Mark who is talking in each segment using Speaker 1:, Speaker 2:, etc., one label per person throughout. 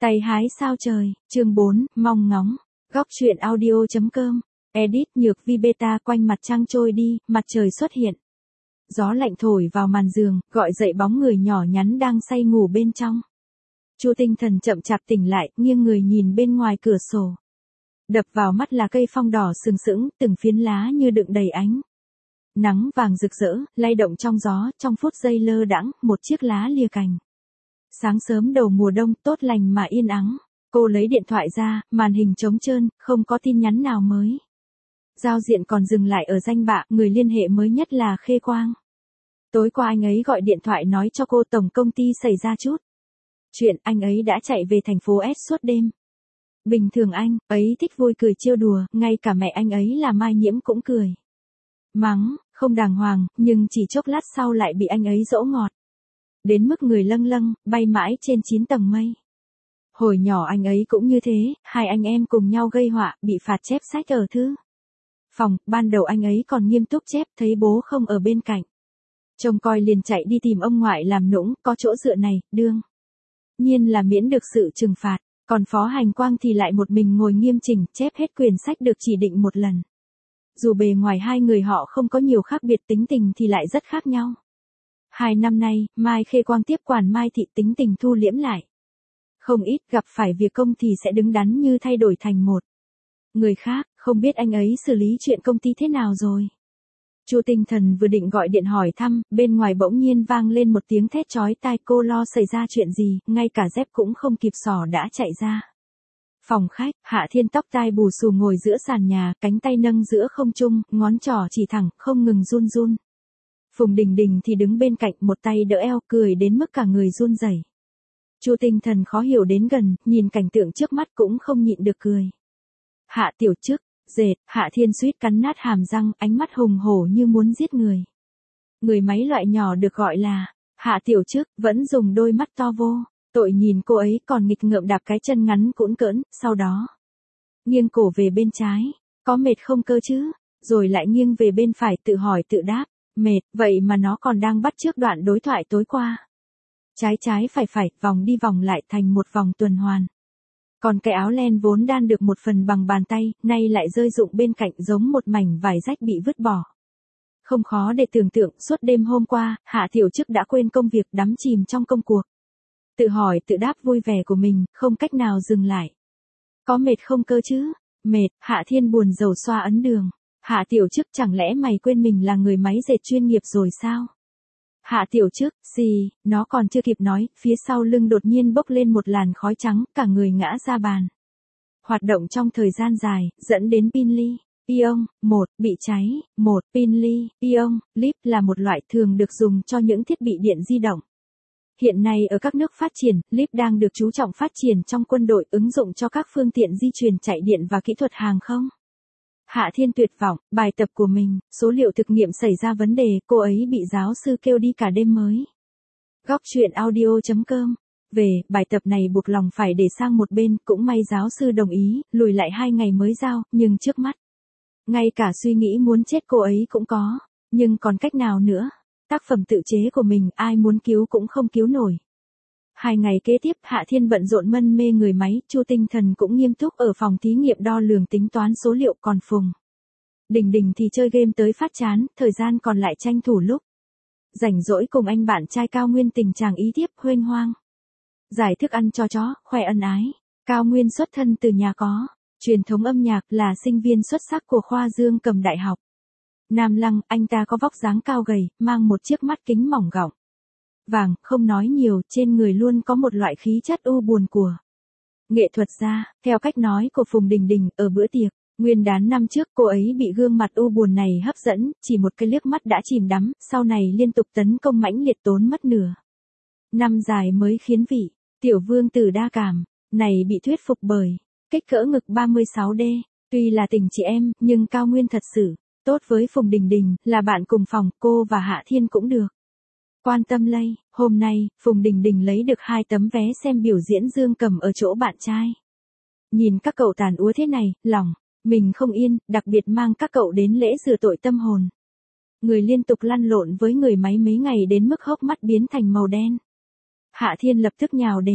Speaker 1: Tay hái sao trời, chương 4, mong ngóng. Góc truyện audio.com. Edit Nhược Vi beta quanh mặt trăng trôi đi, mặt trời xuất hiện. Gió lạnh thổi vào màn giường, gọi dậy bóng người nhỏ nhắn đang say ngủ bên trong. Chu Tinh Thần chậm chạp tỉnh lại, nghiêng người nhìn bên ngoài cửa sổ. Đập vào mắt là cây phong đỏ sừng sững, từng phiến lá như đựng đầy ánh nắng vàng rực rỡ, lay động trong gió, trong phút giây lơ đãng, một chiếc lá lìa cành. Sáng sớm đầu mùa đông, tốt lành mà yên ắng. Cô lấy điện thoại ra, màn hình trống trơn, không có tin nhắn nào mới. Giao diện còn dừng lại ở danh bạ, người liên hệ mới nhất là Khê Quang. Tối qua anh ấy gọi điện thoại nói cho cô tổng công ty xảy ra chút chuyện, anh ấy đã chạy về thành phố S suốt đêm. Bình thường anh ấy thích vui cười trêu đùa, ngay cả mẹ anh ấy là Mai Nhiễm cũng cười mắng, không đàng hoàng, nhưng chỉ chốc lát sau lại bị anh ấy dỗ ngọt. Đến mức người lâng lâng, bay mãi trên 9 tầng mây. Hồi nhỏ anh ấy cũng như thế, hai anh em cùng nhau gây họa, bị phạt chép sách ở thư phòng, ban đầu anh ấy còn nghiêm túc chép, thấy bố không ở bên cạnh. Trông coi liền chạy đi tìm ông ngoại làm nũng, có chỗ dựa này, đương nhiên là miễn được sự trừng phạt, còn Phó Hành Quang thì lại một mình ngồi nghiêm chỉnh, chép hết quyển sách được chỉ định một lần. Dù bề ngoài hai người họ không có nhiều khác biệt, tính tình thì lại rất khác nhau. 2 năm nay, Mai Khê Quang tiếp quản Mai Thị, tính tình thu liễm lại. Không ít, gặp phải việc công thì sẽ đứng đắn như thay đổi thành một người khác, không biết anh ấy xử lý chuyện công ty thế nào rồi. Chu Tinh Thần vừa định gọi điện hỏi thăm, bên ngoài bỗng nhiên vang lên một tiếng thét chói tai, cô lo xảy ra chuyện gì, ngay cả dép cũng không kịp xỏ đã chạy ra. Phòng khách, Hạ Thiên tóc tai bù xù ngồi giữa sàn nhà, cánh tay nâng giữa không trung, ngón trỏ chỉ thẳng, không ngừng run run. Phùng Đình Đình thì đứng bên cạnh, một tay đỡ eo, cười đến mức cả người run rẩy. Chu Tinh Thần khó hiểu đến gần, nhìn cảnh tượng trước mắt cũng không nhịn được cười. Hạ tiểu chức, dệt, Hạ Thiên suýt cắn nát hàm răng, ánh mắt hùng hổ như muốn giết người. Người máy loại nhỏ được gọi là Hạ tiểu chức, vẫn dùng đôi mắt to vô tội nhìn cô ấy, còn nghịch ngợm đạp cái chân ngắn cũn cỡn, sau đó nghiêng cổ về bên trái, có mệt không cơ chứ, rồi lại nghiêng về bên phải, tự hỏi tự đáp, mệt, vậy mà nó còn đang bắt chước đoạn đối thoại tối qua. Trái trái phải phải, vòng đi vòng lại thành một vòng tuần hoàn. Còn cái áo len vốn đan được một phần bằng bàn tay, nay lại rơi rụng bên cạnh giống một mảnh vải rách bị vứt bỏ. Không khó để tưởng tượng, suốt đêm hôm qua, Hạ Tiểu Chức đã quên công việc, đắm chìm trong công cuộc. Tự hỏi tự đáp vui vẻ của mình, không cách nào dừng lại. Có mệt không cơ chứ? Mệt, Hạ Thiên buồn rầu xoa ấn đường. Hạ Tiểu Chức, chẳng lẽ mày quên mình là người máy dệt chuyên nghiệp rồi sao? Hạ Tiểu Chức, xì, nó còn chưa kịp nói, phía sau lưng đột nhiên bốc lên một làn khói trắng, cả người ngã ra bàn. Hoạt động trong thời gian dài, dẫn đến pin li ion, 1, bị cháy, 1, pin li ion, líp là một loại thường được dùng cho những thiết bị điện di động. Hiện nay ở các nước phát triển, líp đang được chú trọng phát triển trong quân đội, ứng dụng cho các phương tiện di chuyển chạy điện và kỹ thuật hàng không. Hạ Thiên tuyệt vọng, bài tập của mình, số liệu thực nghiệm xảy ra vấn đề, cô ấy bị giáo sư kêu đi cả đêm mới. Góc truyện audio.com. Về, bài tập này buộc lòng phải để sang một bên, cũng may giáo sư đồng ý, lùi lại 2 ngày mới giao, nhưng trước mắt, ngay cả suy nghĩ muốn chết cô ấy cũng có, nhưng còn cách nào nữa, tác phẩm tự chế của mình, ai muốn cứu cũng không cứu nổi. 2 ngày kế tiếp, Hạ Thiên bận rộn mân mê người máy, Chu Tinh Thần cũng nghiêm túc ở phòng thí nghiệm đo lường tính toán số liệu, còn Phùng Đình Đình thì chơi game tới phát chán, thời gian còn lại tranh thủ lúc rảnh rỗi cùng anh bạn trai Cao Nguyên tình chàng ý thiếp huênh hoang. Giải thức ăn cho chó, khoe ân ái. Cao Nguyên xuất thân từ nhà có truyền thống âm nhạc, là sinh viên xuất sắc của khoa Dương Cầm Đại học Nam Lăng, anh ta có vóc dáng cao gầy, mang một chiếc mắt kính mỏng gọng vàng, không nói nhiều, trên người luôn có một loại khí chất u buồn của nghệ thuật gia. Theo cách nói của Phùng Đình Đình, ở bữa tiệc Nguyên đán năm trước, cô ấy bị gương mặt u buồn này hấp dẫn, chỉ một cái liếc mắt đã chìm đắm, sau này liên tục tấn công mãnh liệt, tốn mất nửa năm dài mới khiến vị tiểu vương tử đa cảm này bị thuyết phục bởi kích cỡ ngực 36D. Tuy là tình chị em, nhưng Cao Nguyên thật sự tốt với Phùng Đình Đình, là bạn cùng phòng, cô và Hạ Thiên cũng được quan tâm lây. Hôm nay, Phùng Đình Đình lấy được 2 tấm vé xem biểu diễn Dương Cầm ở chỗ bạn trai. Nhìn các cậu tàn úa thế này, lòng mình không yên, đặc biệt mang các cậu đến lễ rửa tội tâm hồn. Người liên tục lăn lộn với người máy mấy ngày đến mức hốc mắt biến thành màu đen. Hạ Thiên lập tức nhào đến,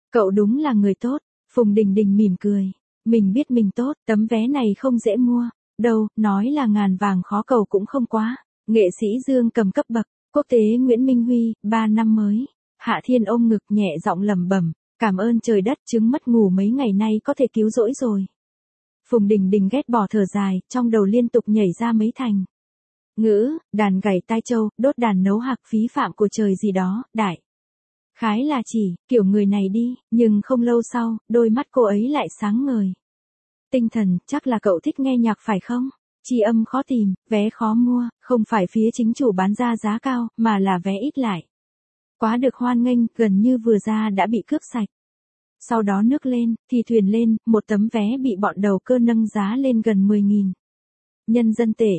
Speaker 1: Cậu đúng là người tốt. Phùng Đình Đình mỉm cười. Mình biết mình tốt, tấm vé này không dễ mua. Đâu, nói là ngàn vàng khó cầu cũng không quá. Nghệ sĩ Dương Cầm cấp bậc, quốc tế Nguyễn Minh Huy, 3 năm mới. Hạ Thiên ôm ngực nhẹ giọng lẩm bẩm, cảm ơn trời đất chứng mất ngủ mấy ngày nay có thể cứu rỗi rồi. Phùng Đình Đình ghét bỏ thở dài, trong đầu liên tục nhảy ra mấy thành ngữ, đàn gảy tai châu, đốt đàn nấu hạc phí phạm của trời gì đó, đại khái là chỉ, kiểu người này đi, nhưng không lâu sau, đôi mắt cô ấy lại sáng ngời. Tinh thần, chắc là cậu thích nghe nhạc phải không? Tri âm khó tìm, vé khó mua, không phải phía chính chủ bán ra giá cao, mà là vé ít lại. Quá được hoan nghênh, gần như vừa ra đã bị cướp sạch. Sau đó nước lên, thì thuyền lên, một tấm vé bị bọn đầu cơ nâng giá lên gần 10.000. Nhân dân tệ,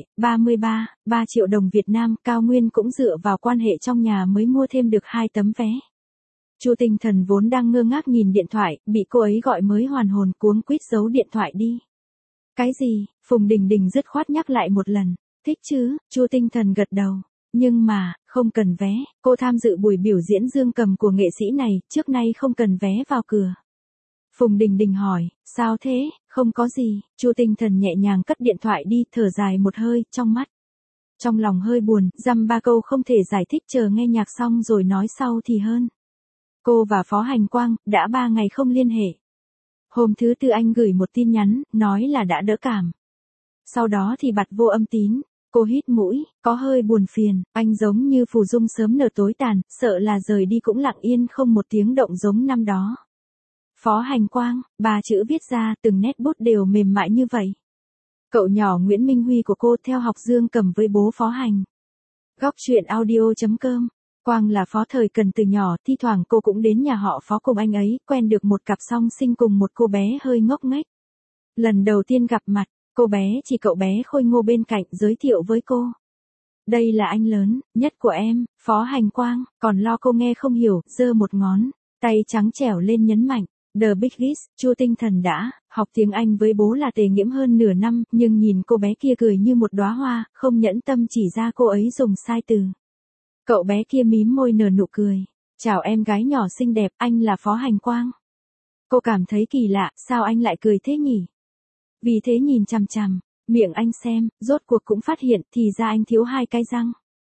Speaker 1: 3 triệu đồng Việt Nam, Cao Nguyên cũng dựa vào quan hệ trong nhà mới mua thêm được 2 tấm vé. Chu Tinh Thần vốn đang ngơ ngác nhìn điện thoại, bị cô ấy gọi mới hoàn hồn cuống quýt giấu điện thoại đi. Cái gì? Phùng Đình Đình dứt khoát nhắc lại một lần. Thích chứ? Chu Tinh Thần gật đầu. Nhưng mà, không cần vé, cô tham dự buổi biểu diễn Dương Cầm của nghệ sĩ này, trước nay không cần vé vào cửa. Phùng Đình Đình hỏi, sao thế? Không có gì. Chu Tinh Thần nhẹ nhàng cất điện thoại đi, thở dài một hơi, trong mắt. Trong lòng hơi buồn, dăm ba câu không thể giải thích, chờ nghe nhạc xong rồi nói sau thì hơn. Cô và Phó Hành Quang, đã 3 ngày không liên hệ. Hôm thứ Tư anh gửi một tin nhắn, nói là đã đỡ cảm. Sau đó thì bặt vô âm tín. Cô hít mũi, có hơi buồn phiền, anh giống như phù dung sớm nở tối tàn, sợ là rời đi cũng lặng yên không một tiếng động giống năm đó. Phó Hành Quang, 3 chữ viết ra, từng nét bút đều mềm mại như vậy. Cậu nhỏ Nguyễn Minh Huy của cô theo học Dương Cầm với bố Phó Hành. Góc truyện audio.com. Quang là Phó thời cần từ nhỏ, thi thoảng cô cũng đến nhà họ Phó cùng anh ấy, quen được một cặp song sinh cùng một cô bé hơi ngốc nghếch. Lần đầu tiên gặp mặt, cô bé chỉ cậu bé khôi ngô bên cạnh giới thiệu với cô. Đây là anh lớn nhất của em, Phó Hành Quang, còn lo cô nghe không hiểu, giơ một ngón tay trắng trẻo lên nhấn mạnh. The Biggest, Chu Tinh Thần đã học tiếng Anh với bố là Tề Nghiễm hơn nửa năm, nhưng nhìn cô bé kia cười như một đóa hoa, không nhẫn tâm chỉ ra cô ấy dùng sai từ. Cậu bé kia mím môi nở nụ cười. Chào em gái nhỏ xinh đẹp, anh là Phó Hành Quang. Cô cảm thấy kỳ lạ, sao anh lại cười thế nhỉ? Vì thế nhìn chằm chằm, miệng anh xem, rốt cuộc cũng phát hiện thì ra anh thiếu 2 cái răng.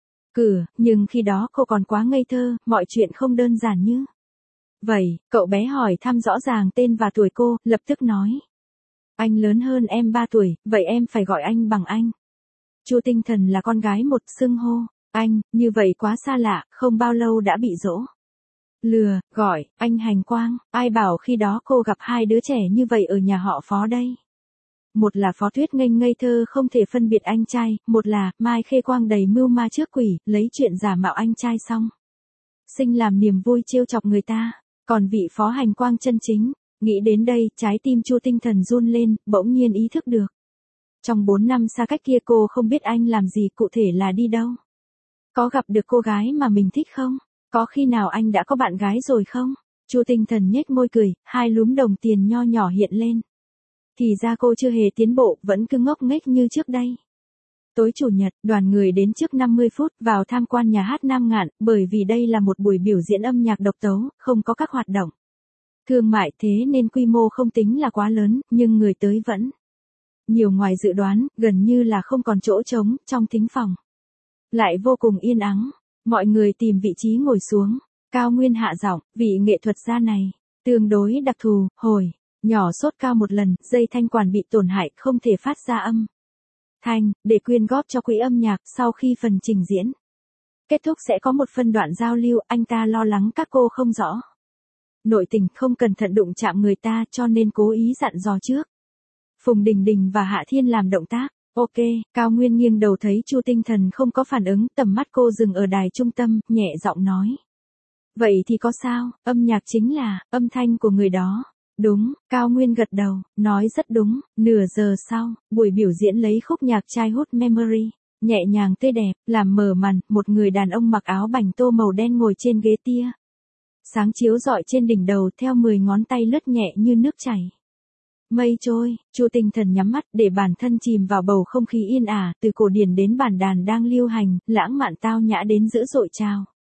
Speaker 1: Nhưng khi đó cô còn quá ngây thơ, mọi chuyện không đơn giản như vậy. Cậu bé hỏi thăm rõ ràng tên và tuổi cô, lập tức nói. Anh lớn hơn em 3 tuổi, vậy em phải gọi anh bằng anh. Chu Tinh Thần là con gái một, xưng hô anh, như vậy quá xa lạ, không bao lâu đã bị dỗ lừa, gọi anh Hành Quang, ai bảo khi đó cô gặp 2 đứa trẻ như vậy ở nhà họ Phó đây. Một là Phó Tuyết Nghênh ngây thơ không thể phân biệt anh trai, một là Mai Khê Quang đầy mưu ma trước quỷ, lấy chuyện giả mạo anh trai xong sinh làm niềm vui trêu chọc người ta. Còn vị Phó Hành Quang chân chính, nghĩ đến đây, trái tim Chu Tinh Thần run lên, bỗng nhiên ý thức được. Trong 4 năm xa cách kia cô không biết anh làm gì, cụ thể là đi đâu. Có gặp được cô gái mà mình thích không? Có khi nào anh đã có bạn gái rồi không? Chu Tinh Thần nhếch môi cười, 2 lúm đồng tiền nho nhỏ hiện lên. Thì ra cô chưa hề tiến bộ, vẫn cứ ngốc nghếch như trước đây. Tối Chủ nhật, đoàn người đến trước 50 phút vào tham quan nhà hát Nam Ngạn, bởi vì đây là một buổi biểu diễn âm nhạc độc tấu, không có các hoạt động thương mại, thế nên quy mô không tính là quá lớn, nhưng người tới vẫn nhiều ngoài dự đoán, gần như là không còn chỗ trống, trong thính phòng lại vô cùng yên ắng. Mọi người tìm vị trí ngồi xuống. Cao Nguyên hạ giọng, vị nghệ thuật gia này tương đối đặc thù, hồi nhỏ sốt cao một lần, dây thanh quản bị tổn hại, không thể phát ra âm thanh, để quyên góp cho quỹ âm nhạc. Sau khi phần trình diễn kết thúc sẽ có một phân đoạn giao lưu, anh ta lo lắng các cô không rõ nội tình, không cẩn thận đụng chạm người ta, cho nên cố ý dặn dò trước. Phùng Đình Đình và Hạ Thiên làm động tác. Ok, Cao Nguyên nghiêng đầu thấy Chu Tinh Thần không có phản ứng, tầm mắt cô dừng ở đài trung tâm, nhẹ giọng nói. Vậy thì có sao, âm nhạc chính là âm thanh của người đó. Đúng, Cao Nguyên gật đầu, nói rất đúng. Nửa giờ sau, buổi biểu diễn lấy khúc nhạc Childhood Memory, nhẹ nhàng tươi đẹp, làm mở màn, một người đàn ông mặc áo bành tô màu đen ngồi trên ghế tia. Sáng chiếu rọi trên đỉnh đầu theo 10 ngón tay lướt nhẹ như nước chảy. Mây trôi, Chu Tinh Thần nhắm mắt để bản thân chìm vào bầu không khí yên ả, từ cổ điển đến bản đàn đang lưu hành, lãng mạn tao nhã đến dữ dội trào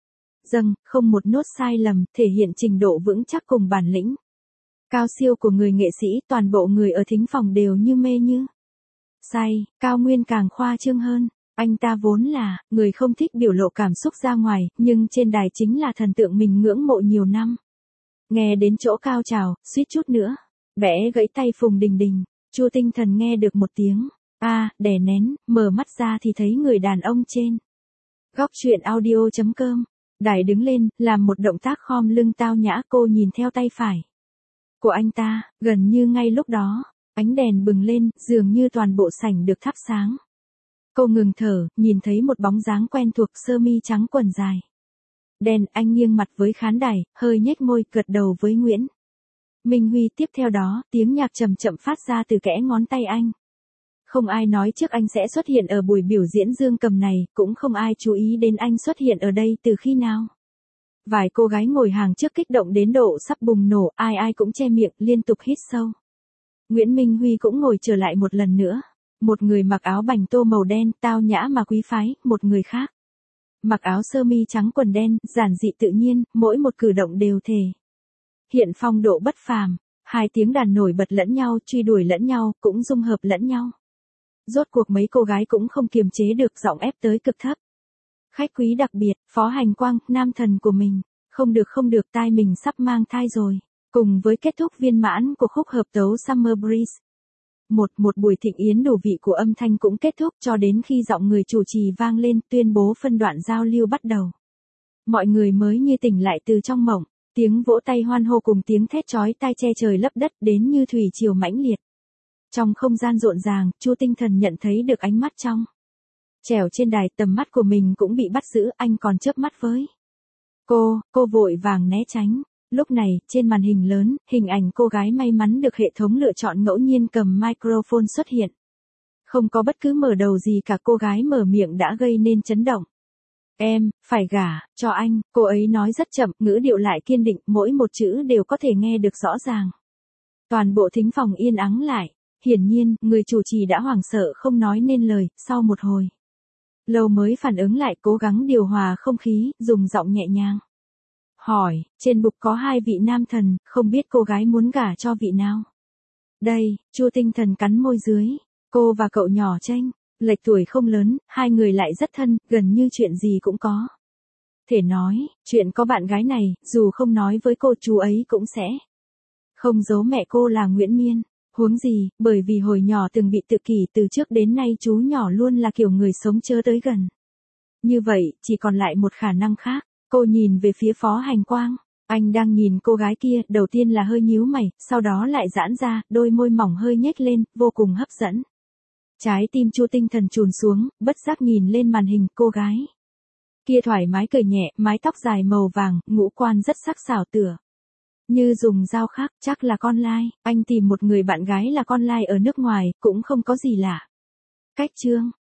Speaker 1: dâng, không một nốt sai lầm, thể hiện trình độ vững chắc cùng bản lĩnh cao siêu của người nghệ sĩ, toàn bộ người ở thính phòng đều như mê như say. Cao Nguyên càng khoa trương hơn, anh ta vốn là người không thích biểu lộ cảm xúc ra ngoài, nhưng trên đài chính là thần tượng mình ngưỡng mộ nhiều năm. Nghe đến chỗ cao trào, suýt chút nữa bẻ gãy tay Phùng Đình Đình. Chu Tinh Thần nghe được một tiếng đè nén, mở mắt ra thì thấy người đàn ông trên góc chuyện audio.com. Đài đứng lên, làm một động tác khom lưng tao nhã. Cô nhìn theo tay phải của anh ta, gần như ngay lúc đó, ánh đèn bừng lên, dường như toàn bộ sảnh được thắp sáng. Cô ngừng thở, nhìn thấy một bóng dáng quen thuộc, sơ mi trắng quần dài đen. Anh nghiêng mặt với khán đài, hơi nhếch môi, gật đầu với Nguyễn Minh Huy. Tiếp theo đó, tiếng nhạc chậm chậm phát ra từ kẽ ngón tay anh. Không ai nói trước anh sẽ xuất hiện ở buổi biểu diễn dương cầm này, cũng không ai chú ý đến anh xuất hiện ở đây từ khi nào. Vài cô gái ngồi hàng trước kích động đến độ sắp bùng nổ, ai ai cũng che miệng, liên tục hít sâu. Nguyễn Minh Huy cũng ngồi trở lại một lần nữa. Một người mặc áo bành tô màu đen, tao nhã mà quý phái, một người khác mặc áo sơ mi trắng quần đen, giản dị tự nhiên, mỗi một cử động đều thể hiện phong độ bất phàm. Hai tiếng đàn nổi bật lẫn nhau, truy đuổi lẫn nhau, cũng dung hợp lẫn nhau. Rốt cuộc mấy cô gái cũng không kiềm chế được, giọng ép tới cực thấp. Khách quý đặc biệt, Phó Hành Quang, nam thần của mình. Không được, tai mình sắp mang thai rồi. Cùng với kết thúc viên mãn của khúc hợp tấu Summer Breeze. Một buổi thịnh yến đủ vị của âm thanh cũng kết thúc, cho đến khi giọng người chủ trì vang lên tuyên bố phân đoạn giao lưu bắt đầu. Mọi người mới như tỉnh lại từ trong mộng, tiếng vỗ tay hoan hô cùng tiếng thét chói tai che trời lấp đất đến như thủy triều mãnh liệt. Trong không gian rộn ràng, Chu Tinh Thần nhận thấy được ánh mắt trong trẻo trên đài, tầm mắt của mình cũng bị bắt giữ, anh còn chớp mắt với cô vội vàng né tránh. Lúc này, trên màn hình lớn, hình ảnh cô gái may mắn được hệ thống lựa chọn ngẫu nhiên cầm microphone xuất hiện. Không có bất cứ mở đầu gì cả, cô gái mở miệng đã gây nên chấn động. Em, phải gả cho anh, cô ấy nói rất chậm, ngữ điệu lại kiên định, mỗi một chữ đều có thể nghe được rõ ràng. Toàn bộ thính phòng yên ắng lại. Hiển nhiên, người chủ trì đã hoảng sợ không nói nên lời, sau một hồi lâu mới phản ứng lại, cố gắng điều hòa không khí, dùng giọng nhẹ nhàng hỏi, trên bục có hai vị nam thần, không biết cô gái muốn gả cho vị nào? Đây, Chu Tinh Thần cắn môi dưới, cô và cậu nhỏ chênh lệch tuổi không lớn, hai người lại rất thân, gần như chuyện gì cũng có thể nói. Chuyện có bạn gái này, dù không nói với cô, chú ấy cũng sẽ không giấu mẹ cô là Nguyễn Miên. Huống gì, bởi vì hồi nhỏ từng bị tự kỷ, từ trước đến nay chú nhỏ luôn là kiểu người sống chớ tới gần. Như vậy, chỉ còn lại một khả năng khác. Cô nhìn về phía Phó Hành Quang. Anh đang nhìn cô gái kia, đầu tiên là hơi nhíu mày, sau đó lại giãn ra, đôi môi mỏng hơi nhếch lên, vô cùng hấp dẫn. Trái tim Chu Tinh Thần chùn xuống, bất giác nhìn lên màn hình, cô gái kia thoải mái cười nhẹ, mái tóc dài màu vàng, ngũ quan rất sắc sảo tựa như dùng dao khắc, chắc là con lai. Anh tìm một người bạn gái là con lai ở nước ngoài, cũng không có gì lạ. Cách chương